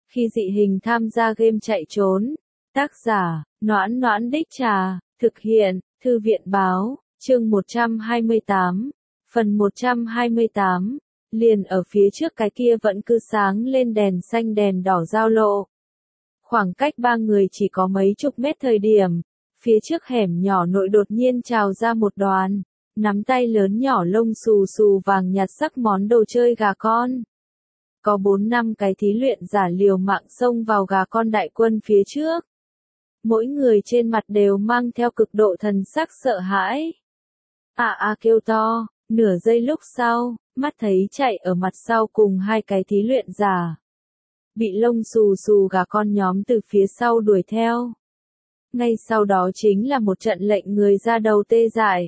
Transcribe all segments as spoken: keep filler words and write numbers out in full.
Khi dị hình tham gia game chạy trốn. Tác giả, Noãn Noãn Đích Trà, thực hiện, Thư viện Báo, chương một trăm hai mươi tám, phần một trăm hai mươi tám, liền ở phía trước cái kia vẫn cứ sáng lên đèn xanh đèn đỏ giao lộ. Khoảng cách ba người chỉ có mấy chục mét thời điểm, phía trước hẻm nhỏ nội đột nhiên trào ra một đoàn, nắm tay lớn nhỏ lông xù xù vàng nhạt sắc món đồ chơi gà con. Có bốn năm cái thí luyện giả liều mạng xông vào gà con đại quân phía trước. Mỗi người trên mặt đều mang theo cực độ thần sắc sợ hãi. À à kêu to, nửa giây lúc sau, mắt thấy chạy ở mặt sau cùng hai cái thí luyện giả. Bị lông xù xù gà con nhóm từ phía sau đuổi theo. Ngay sau đó chính là một trận lệnh người ra đầu tê dại.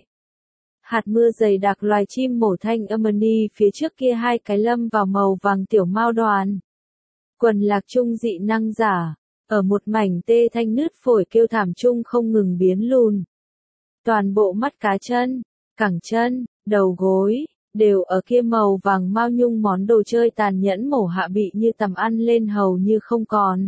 Hạt mưa dày đặc loài chim mổ thanh Amani phía trước kia hai cái lâm vào màu vàng tiểu mao đoàn. Quần lạc trung dị năng giả, ở một mảnh tê thanh nứt phổi kêu thảm chung không ngừng biến lùn. Toàn bộ mắt cá chân, cẳng chân, đầu gối, đều ở kia màu vàng mao nhung món đồ chơi tàn nhẫn mổ hạ bị như tầm ăn lên hầu như không còn.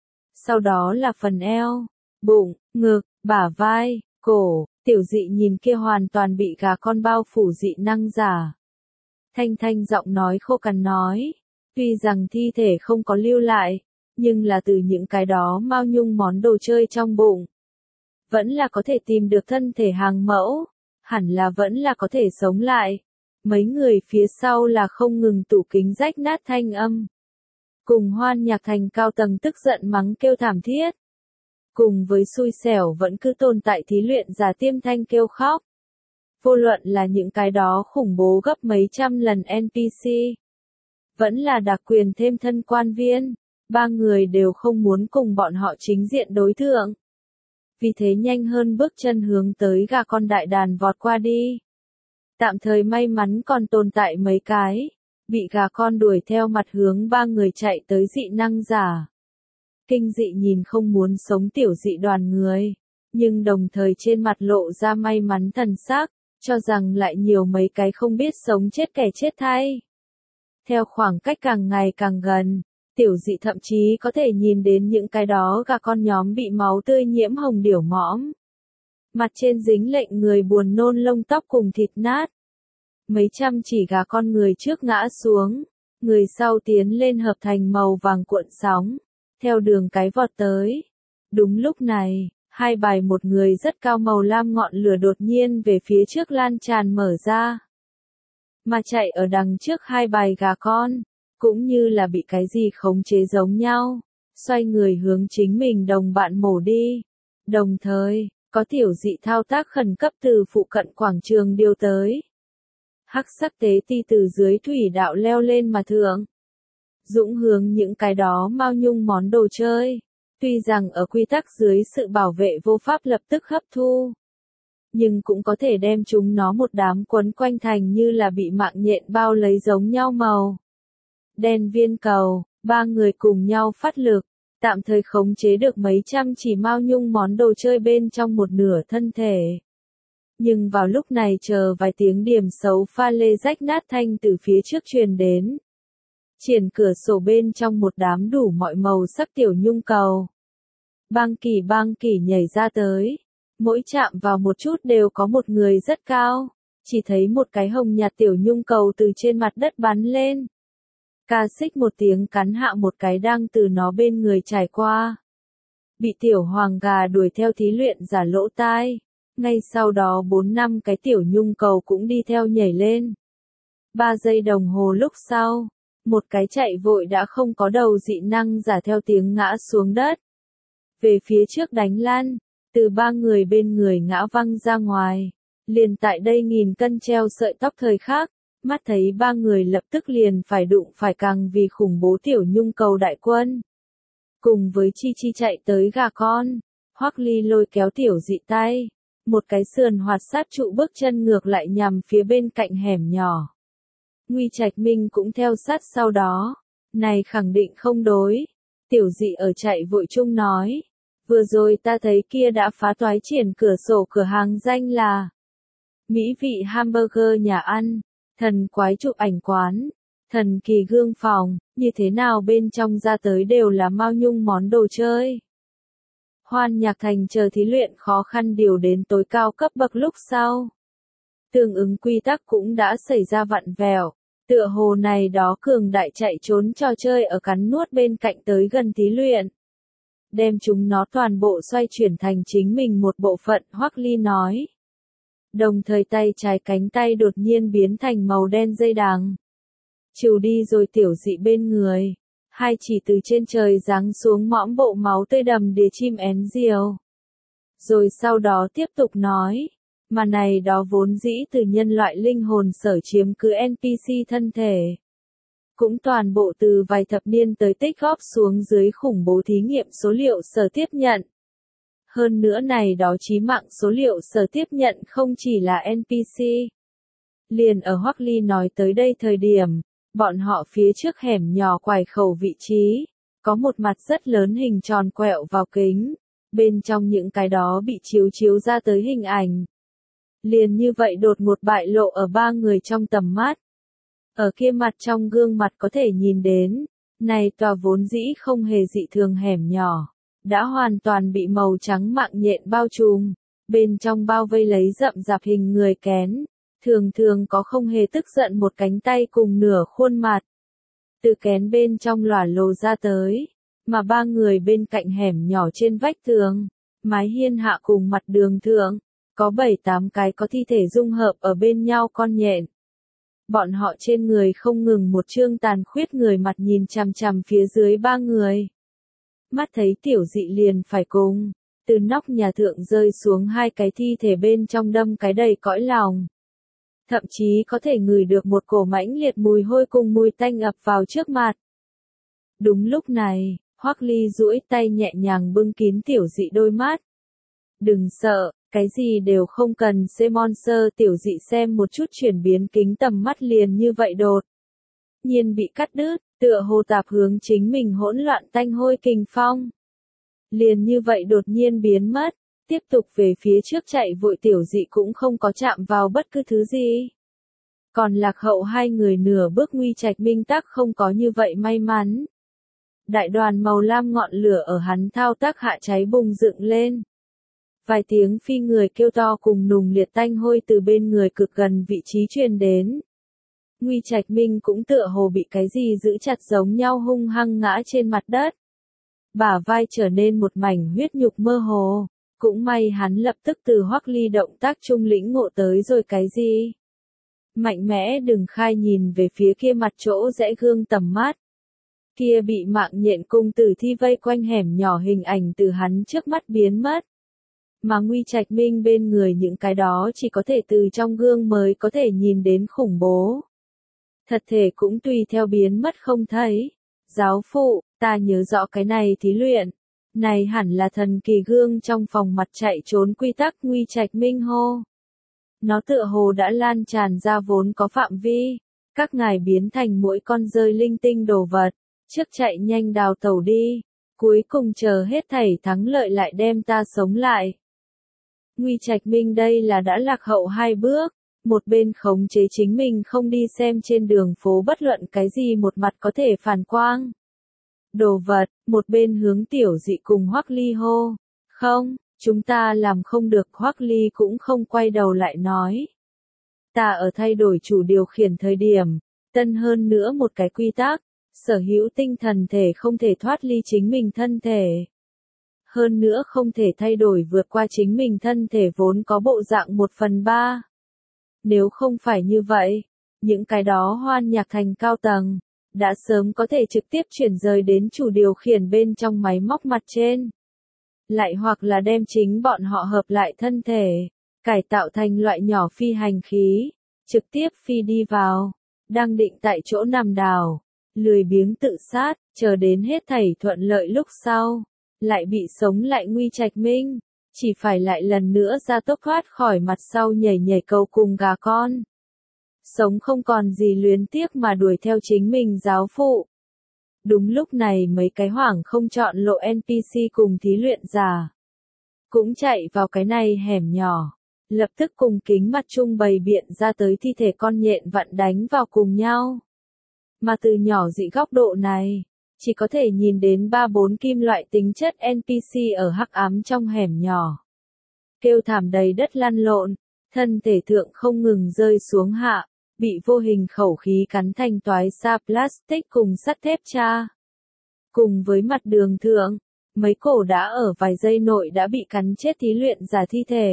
Sau đó là phần eo, bụng, ngực, bả vai, cổ. Tiểu dị nhìn kia hoàn toàn bị gà con bao phủ dị năng giả. Thanh thanh giọng nói khô cằn nói. Tuy rằng thi thể không có lưu lại, nhưng là từ những cái đó mao nhung món đồ chơi trong bụng. Vẫn là có thể tìm được thân thể hàng mẫu. Hẳn là vẫn là có thể sống lại. Mấy người phía sau là không ngừng tủ kính rách nát thanh âm. Cùng Hoan Nhạc Thành cao tầng tức giận mắng kêu thảm thiết. Cùng với xui xẻo vẫn cứ tồn tại thí luyện giả tiêm thanh kêu khóc. Vô luận là những cái đó khủng bố gấp mấy trăm lần en pê xê. Vẫn là đặc quyền thêm thân quan viên. Ba người đều không muốn cùng bọn họ chính diện đối thượng. Vì thế nhanh hơn bước chân hướng tới gà con đại đàn vọt qua đi. Tạm thời may mắn còn tồn tại mấy cái. Bị gà con đuổi theo mặt hướng ba người chạy tới dị năng giả. Kinh dị nhìn không muốn sống tiểu dị đoàn người, nhưng đồng thời trên mặt lộ ra may mắn thần sắc, cho rằng lại nhiều mấy cái không biết sống chết kẻ chết thay. Theo khoảng cách càng ngày càng gần, tiểu dị thậm chí có thể nhìn đến những cái đó gà con nhóm bị máu tươi nhiễm hồng điểu mõm. Mặt trên dính lệnh người buồn nôn lông tóc cùng thịt nát. Mấy trăm chỉ gà con người trước ngã xuống, người sau tiến lên hợp thành màu vàng cuộn sóng. Theo đường cái vọt tới. Đúng lúc này, hai bài một người rất cao màu lam ngọn lửa đột nhiên về phía trước lan tràn mở ra. Mà chạy ở đằng trước hai bài gà con, cũng như là bị cái gì khống chế giống nhau, xoay người hướng chính mình đồng bạn mổ đi. Đồng thời, có tiểu dị thao tác khẩn cấp từ phụ cận quảng trường điều tới. Hắc sắc tế ti từ dưới thủy đạo leo lên mà thượng. Dũng hướng những cái đó mao nhung món đồ chơi. Tuy rằng ở quy tắc dưới sự bảo vệ vô pháp lập tức hấp thu. Nhưng cũng có thể đem chúng nó một đám quấn quanh thành như là bị mạng nhện bao lấy giống nhau màu. Đen viên cầu, ba người cùng nhau phát lực. Tạm thời khống chế được mấy trăm chỉ mao nhung món đồ chơi bên trong một nửa thân thể. Nhưng vào lúc này chờ vài tiếng điểm xấu pha lê rách nát thanh từ phía trước truyền đến. Triển cửa sổ bên trong một đám đủ mọi màu sắc tiểu nhung cầu. Bang kỳ bang kỳ nhảy ra tới. Mỗi chạm vào một chút đều có một người rất cao. Chỉ thấy một cái hồng nhạt tiểu nhung cầu từ trên mặt đất bắn lên. Ca xích một tiếng cắn hạ một cái đang từ nó bên người trải qua. Bị tiểu hoàng gà đuổi theo thí luyện giả lỗ tai. Ngay sau đó bốn năm cái tiểu nhung cầu cũng đi theo nhảy lên. Ba giây đồng hồ lúc sau. Một cái chạy vội đã không có đầu dị năng giả theo tiếng ngã xuống đất. Về phía trước đánh lăn, từ ba người bên người ngã văng ra ngoài. Liền tại đây nghìn cân treo sợi tóc thời khắc, mắt thấy ba người lập tức liền phải đụng phải càng vì khủng bố tiểu nhung cầu đại quân. Cùng với Chi Chi chạy tới gà con, Hoắc Ly lôi kéo tiểu dị tay. Một cái sườn hoạt sát trụ bước chân ngược lại nhằm phía bên cạnh hẻm nhỏ. Nguy Trạch Minh cũng theo sát sau đó. Này khẳng định không đối. Tiểu dị ở chạy vội chung nói. Vừa rồi ta thấy kia đã phá toái triển cửa sổ cửa hàng danh là Mỹ vị hamburger nhà ăn, thần quái chụp ảnh quán. Thần kỳ gương phòng, như thế nào bên trong ra tới đều là Mao Nhung món đồ chơi. Hoan Nhạc Thành chờ thí luyện khó khăn điều đến tối cao cấp bậc lúc sau. Tương ứng quy tắc cũng đã xảy ra vặn vẹo, tựa hồ này đó cường đại chạy trốn trò chơi ở cắn nuốt bên cạnh tới gần thí luyện. Đem chúng nó toàn bộ xoay chuyển thành chính mình một bộ phận, Hoắc Ly nói. Đồng thời tay trái cánh tay đột nhiên biến thành màu đen dây đằng. Trừ đi rồi tiểu dị bên người. Hai chỉ từ trên trời giáng xuống mõm bộ máu tươi đầm đìa chim én diều. Rồi sau đó tiếp tục nói. Mà này đó vốn dĩ từ nhân loại linh hồn sở chiếm cứ en pê xê thân thể. Cũng toàn bộ từ vài thập niên tới tích góp xuống dưới khủng bố thí nghiệm số liệu sở tiếp nhận. Hơn nữa này đó chí mạng số liệu sở tiếp nhận không chỉ là en pê xê. Liền ở Hoắc Ly nói tới đây thời điểm, bọn họ phía trước hẻm nhỏ quải khẩu vị trí, có một mặt rất lớn hình tròn quẹo vào kính, bên trong những cái đó bị chiếu chiếu ra tới hình ảnh. Liền như vậy đột ngột bại lộ ở ba người trong tầm mắt. Ở kia mặt trong gương mặt có thể nhìn đến, này tòa vốn dĩ không hề dị thường hẻm nhỏ, đã hoàn toàn bị màu trắng mạng nhện bao trùm, bên trong bao vây lấy rậm rạp hình người kén, thường thường có không hề tức giận một cánh tay cùng nửa khuôn mặt. Từ kén bên trong lỏa lồ ra tới, mà ba người bên cạnh hẻm nhỏ trên vách tường, mái hiên hạ cùng mặt đường thượng, có bảy tám cái có thi thể dung hợp ở bên nhau con nhện. Bọn họ trên người không ngừng một trương tàn khuyết người mặt nhìn chằm chằm phía dưới ba người. Mắt thấy tiểu dị liền phải cùng, từ nóc nhà thượng rơi xuống hai cái thi thể bên trong đâm cái đầy cõi lòng. Thậm chí có thể ngửi được một cổ mãnh liệt mùi hôi cùng mùi tanh ập vào trước mặt. Đúng lúc này, Hoắc Ly duỗi tay nhẹ nhàng bưng kín tiểu dị đôi mắt. Đừng sợ, cái gì đều không cần xê monster tiểu dị xem một chút chuyển biến kính tầm mắt liền như vậy đột. Nhiên bị cắt đứt, tựa hồ tạp hướng chính mình hỗn loạn tanh hôi kình phong. Liền như vậy đột nhiên biến mất, tiếp tục về phía trước chạy vội tiểu dị cũng không có chạm vào bất cứ thứ gì. Còn lạc hậu hai người nửa bước Nguy Trạch Minh Tắc không có như vậy may mắn. Đại đoàn màu lam ngọn lửa ở hắn thao tác hạ cháy bùng dựng lên. Vài tiếng phi người kêu to cùng nùng liệt tanh hôi từ bên người cực gần vị trí truyền đến. Nguy Trạch Minh cũng tựa hồ bị cái gì giữ chặt giống nhau hung hăng ngã trên mặt đất. Bả vai trở nên một mảnh huyết nhục mơ hồ. Cũng may hắn lập tức từ Hoắc Ly động tác trung lĩnh ngộ tới rồi cái gì. Mạnh mẽ đừng khai nhìn về phía kia mặt chỗ rẽ gương tầm mắt. Kia bị mạng nhện cung tử thi vây quanh hẻm nhỏ hình ảnh từ hắn trước mắt biến mất. Mà Nguy Trạch Minh bên người những cái đó chỉ có thể từ trong gương mới có thể nhìn đến khủng bố. Thật thể cũng tùy theo biến mất không thấy. Giáo phụ, ta nhớ rõ cái này thí luyện. Này hẳn là thần kỳ gương trong phòng mặt chạy trốn quy tắc Nguy Trạch Minh hô. Nó tựa hồ đã lan tràn ra vốn có phạm vi. Các ngài biến thành mỗi con rơi linh tinh đồ vật. Trước chạy nhanh đào tẩu đi. Cuối cùng chờ hết thảy thắng lợi lại đem ta sống lại. Nguy Trạch Minh đây là đã lạc hậu hai bước. Một bên khống chế chính mình không đi xem trên đường phố bất luận cái gì một mặt có thể phản quang. Đồ vật, một bên hướng tiểu dị cùng Hoắc Ly hô. Không, chúng ta làm không được. Hoắc Ly cũng không quay đầu lại nói. Ta ở thay đổi chủ điều khiển thời điểm, tân hơn nữa một cái quy tắc, sở hữu tinh thần thể không thể thoát ly chính mình thân thể. Hơn nữa không thể thay đổi vượt qua chính mình thân thể vốn có bộ dạng một phần ba. Nếu không phải như vậy, những cái đó Hoan Nhạc Thành cao tầng, đã sớm có thể trực tiếp chuyển rời đến chủ điều khiển bên trong máy móc mặt trên. Lại hoặc là đem chính bọn họ hợp lại thân thể, cải tạo thành loại nhỏ phi hành khí, trực tiếp phi đi vào, đang định tại chỗ nằm đảo, lười biếng tự sát, chờ đến hết thảy thuận lợi lúc sau, lại bị sống lại Nguy Trạch Minh, chỉ phải lại lần nữa ra tốc thoát khỏi mặt sau nhảy nhảy cầu cùng gà con. Sống không còn gì luyến tiếc mà đuổi theo chính mình giáo phụ. Đúng lúc này mấy cái hoảng không chọn lộ en pê xê cùng thí luyện giả. Cũng chạy vào cái này hẻm nhỏ. Lập tức cùng kính mặt trung bày biện ra tới thi thể con nhện vặn đánh vào cùng nhau. Mà từ nhỏ dị góc độ này, chỉ có thể nhìn đến ba bốn kim loại tính chất en pê xê ở hắc ám trong hẻm nhỏ. Kêu thảm đầy đất lăn lộn, thân thể thượng không ngừng rơi xuống hạ, bị vô hình khẩu khí cắn thành toái xa plastic cùng sắt thép cha. Cùng với mặt đường thượng, mấy cổ đã ở vài giây nội đã bị cắn chết thí luyện giả thi thể.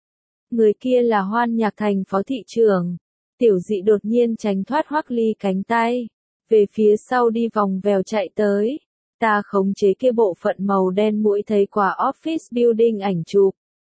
Người kia là Hoan Nhạc Thành phó thị trưởng. Tiểu Dị đột nhiên tránh thoát Hoắc Ly cánh tay, về phía sau đi vòng vèo chạy tới. Ta khống chế kia bộ phận màu đen mũi thấy quả office building ảnh chụp.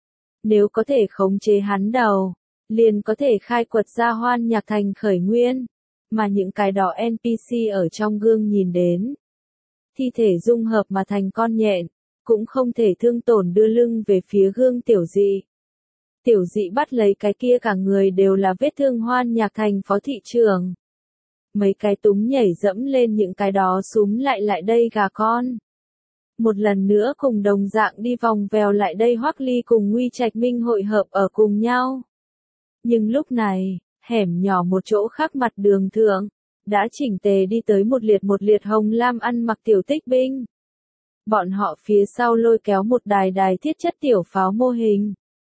Nếu có thể khống chế hắn đầu, liền có thể khai quật ra Hoan Nhạc Thành khởi nguyên, mà những cái đó en pê xê ở trong gương nhìn đến. Thi thể dung hợp mà thành con nhện, cũng không thể thương tổn đưa lưng về phía gương Tiểu Dị. Tiểu Dị bắt lấy cái kia cả người đều là vết thương Hoan Nhạc Thành phó thị trưởng. Mấy cái túng nhảy dẫm lên những cái đó súm lại lại đây gà con. Một lần nữa cùng đồng dạng đi vòng vèo lại đây Hoắc Ly cùng Nguy Trạch Minh hội hợp ở cùng nhau. Nhưng lúc này, hẻm nhỏ một chỗ khác mặt đường thượng, đã chỉnh tề đi tới một liệt một liệt hồng lam ăn mặc tiểu tích binh. Bọn họ phía sau lôi kéo một đài đài thiết chất tiểu pháo mô hình.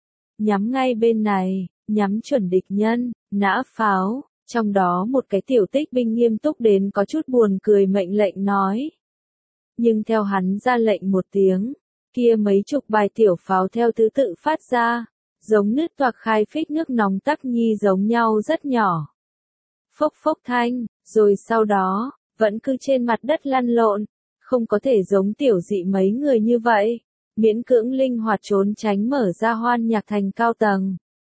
Nhắm ngay bên này, nhắm chuẩn địch nhân, nã pháo, trong đó một cái tiểu tích binh nghiêm túc đến có chút buồn cười mệnh lệnh nói. Nhưng theo hắn ra lệnh một tiếng, kia mấy chục bài tiểu pháo theo thứ tự phát ra, giống nứt toạc khai phích nước nóng tắc nhi giống nhau rất nhỏ. Phốc phốc thanh, rồi sau đó, vẫn cứ trên mặt đất lăn lộn, không có thể giống Tiểu Dị mấy người như vậy, miễn cưỡng linh hoạt trốn tránh mở ra Hoan Nhạc Thành cao tầng.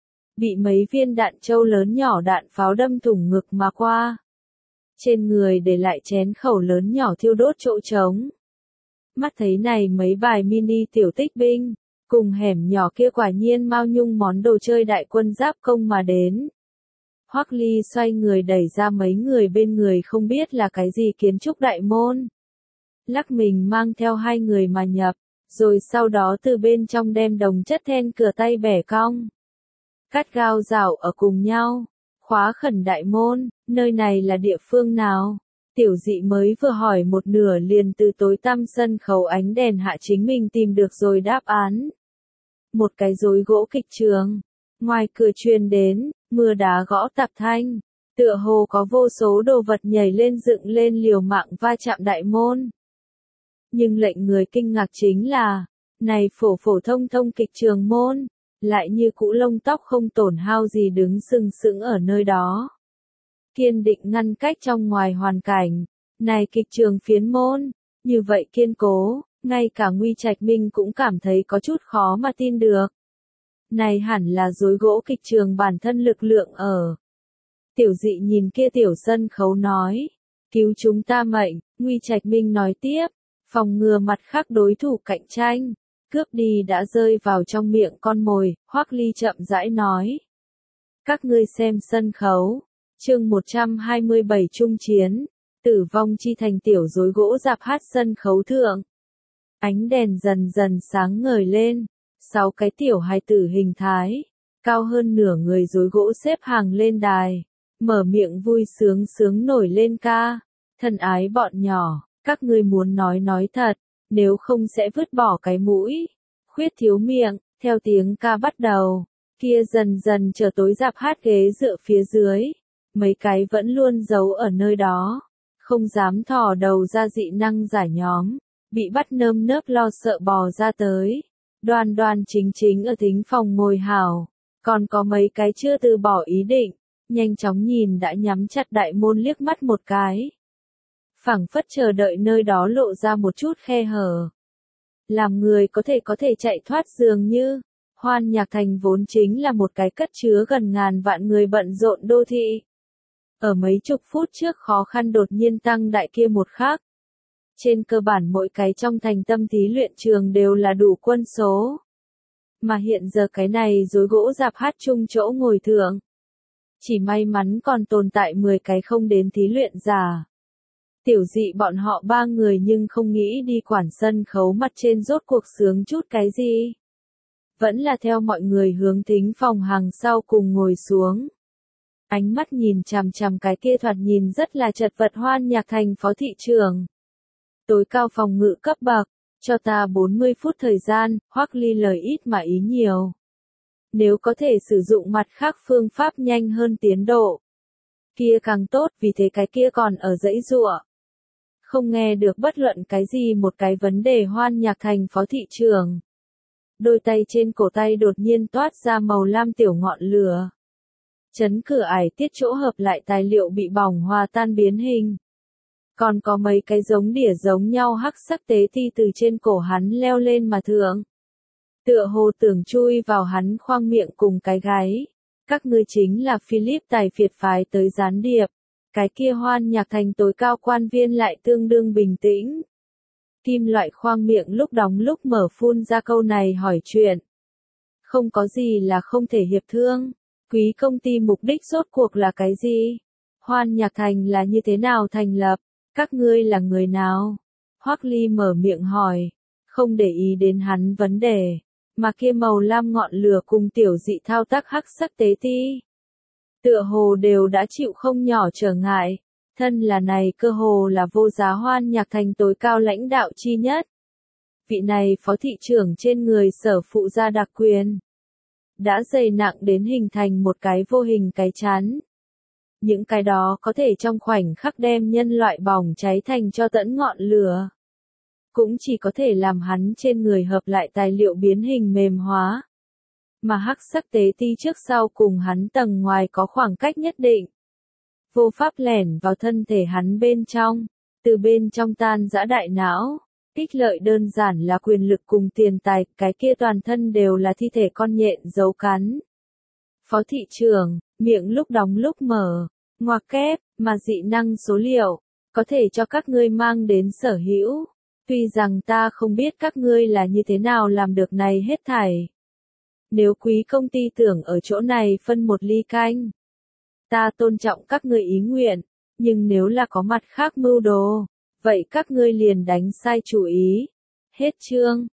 Bị mấy viên đạn châu lớn nhỏ đạn pháo đâm thủng ngực mà qua. Trên người để lại chén khẩu lớn nhỏ thiêu đốt chỗ trống. Mắt thấy này mấy bài mini tiểu tích binh, cùng hẻm nhỏ kia quả nhiên mau nhung món đồ chơi đại quân giáp công mà đến. Hoắc Ly xoay người đẩy ra mấy người bên người không biết là cái gì kiến trúc đại môn. Lắc mình mang theo hai người mà nhập, rồi sau đó từ bên trong đem đồng chất then cửa tay bẻ cong. Cắt gao rảo ở cùng nhau, khóa khẩn đại môn, nơi này là địa phương nào? Tiểu Dị mới vừa hỏi một nửa liền từ tối tăm sân khấu ánh đèn hạ chính mình tìm được rồi đáp án. Một cái rối gỗ kịch trường, ngoài cửa truyền đến, mưa đá gõ tạp thanh, tựa hồ có vô số đồ vật nhảy lên dựng lên liều mạng va chạm đại môn. Nhưng lệnh người kinh ngạc chính là, này phổ phổ thông thông kịch trường môn, lại như cũ lông tóc không tổn hao gì đứng sừng sững ở nơi đó. Kiên định ngăn cách trong ngoài hoàn cảnh, này kịch trường phiến môn, như vậy kiên cố, ngay cả Nguy Trạch Minh cũng cảm thấy có chút khó mà tin được. Này hẳn là rối gỗ kịch trường bản thân lực lượng ở. Tiểu Dị nhìn kia tiểu sân khấu nói, cứu chúng ta mệnh, Nguy Trạch Minh nói tiếp, phòng ngừa mặt khác đối thủ cạnh tranh, cướp đi đã rơi vào trong miệng con mồi, Hoắc Ly chậm rãi nói. Các ngươi xem sân khấu, chương một trăm hai mươi bảy trung chiến, tử vong chi thành tiểu rối gỗ rạp hát sân khấu thượng. Ánh đèn dần dần sáng ngời lên, sáu cái tiểu hài tử hình thái, cao hơn nửa người rối gỗ xếp hàng lên đài, mở miệng vui sướng sướng nổi lên ca, thân ái bọn nhỏ, các ngươi muốn nói nói thật, nếu không sẽ vứt bỏ cái mũi, khuyết thiếu miệng, theo tiếng ca bắt đầu, kia dần dần trở tối rạp hát ghế dựa phía dưới, mấy cái vẫn luôn giấu ở nơi đó, không dám thò đầu ra dị năng giả nhóm, bị bắt nơm nớp lo sợ bò ra tới, đoan đoan chính chính ở thính phòng ngồi hào, còn có mấy cái chưa từ bỏ ý định, nhanh chóng nhìn đã nhắm chặt đại môn liếc mắt một cái. Phảng phất chờ đợi nơi đó lộ ra một chút khe hở. Làm người có thể có thể chạy thoát dường như, Hoan Nhạc Thành vốn chính là một cái cất chứa gần ngàn vạn người bận rộn đô thị. Ở mấy chục phút trước khó khăn đột nhiên tăng đại kia một khắc. Trên cơ bản mỗi cái trong thành tâm thí luyện trường đều là đủ quân số. Mà hiện giờ cái này rối gỗ rạp hát chung chỗ ngồi thượng. Chỉ may mắn còn tồn tại mười cái không đến thí luyện giả. Tiểu Dị bọn họ ba người nhưng không nghĩ đi quản sân khấu mặt trên rốt cuộc sướng chút cái gì. Vẫn là theo mọi người hướng thính phòng hàng sau cùng ngồi xuống. Ánh mắt nhìn chằm chằm cái kia thoạt nhìn rất là chật vật Hoan Nhạc Thành phó thị trưởng. Tối cao phòng ngự cấp bậc, cho ta bốn mươi phút thời gian, Hoắc Ly lời ít mà ý nhiều. Nếu có thể sử dụng mặt khác phương pháp nhanh hơn tiến độ, kia càng tốt, vì thế cái kia còn ở dãy giụa. Không nghe được bất luận cái gì một cái vấn đề Hoan Nhạc Thành phó thị trưởng. Đôi tay trên cổ tay đột nhiên toát ra màu lam tiểu ngọn lửa. Chấn cửa ải tiết chỗ hợp lại tài liệu bị bỏng hòa tan biến hình. Còn có mấy cái giống đỉa giống nhau hắc sắc tế ti từ trên cổ hắn leo lên mà thượng. Tựa hồ tưởng chui vào hắn khoang miệng cùng cái gáy. Các ngươi chính là Philip tài phiệt phái tới gián điệp. Cái kia Hoan Nhạc Thành tối cao quan viên lại tương đương bình tĩnh. Kim loại khoang miệng lúc đóng lúc mở phun ra câu này hỏi chuyện. Không có gì là không thể hiệp thương. Quý công ty mục đích rốt cuộc là cái gì? Hoan Nhạc Thành là như thế nào thành lập? Các ngươi là người nào? Hoắc Ly mở miệng hỏi. Không để ý đến hắn vấn đề. Mà kia màu lam ngọn lửa cùng tiểu dị thao tác hắc sắc tế ti. Tựa hồ đều đã chịu không nhỏ trở ngại. Thân là này cơ hồ là vô giá Hoan Nhạc Thành tối cao lãnh đạo chi nhất. Vị này phó thị trưởng trên người sở phụ gia đặc quyền. Đã dày nặng đến hình thành một cái vô hình cái chắn. Những cái đó có thể trong khoảnh khắc đem nhân loại bỏng cháy thành cho tẫn ngọn lửa. Cũng chỉ có thể làm hắn trên người hợp lại tài liệu biến hình mềm hóa. Mà hắc sắc tế ti trước sau cùng hắn tầng ngoài có khoảng cách nhất định. Vô pháp lẻn vào thân thể hắn bên trong, từ bên trong tan rã đại não. Ích lợi đơn giản là quyền lực cùng tiền tài, cái kia toàn thân đều là thi thể con nhện dấu cắn. Phó thị trưởng, miệng lúc đóng lúc mở, ngoặc kép, mà dị năng số liệu, có thể cho các ngươi mang đến sở hữu. Tuy rằng ta không biết các ngươi là như thế nào làm được này hết thảy. Nếu quý công ty tưởng ở chỗ này phân một ly canh, ta tôn trọng các ngươi ý nguyện, nhưng nếu là có mặt khác mưu đồ, vậy các ngươi liền đánh sai chủ ý. Hết chương.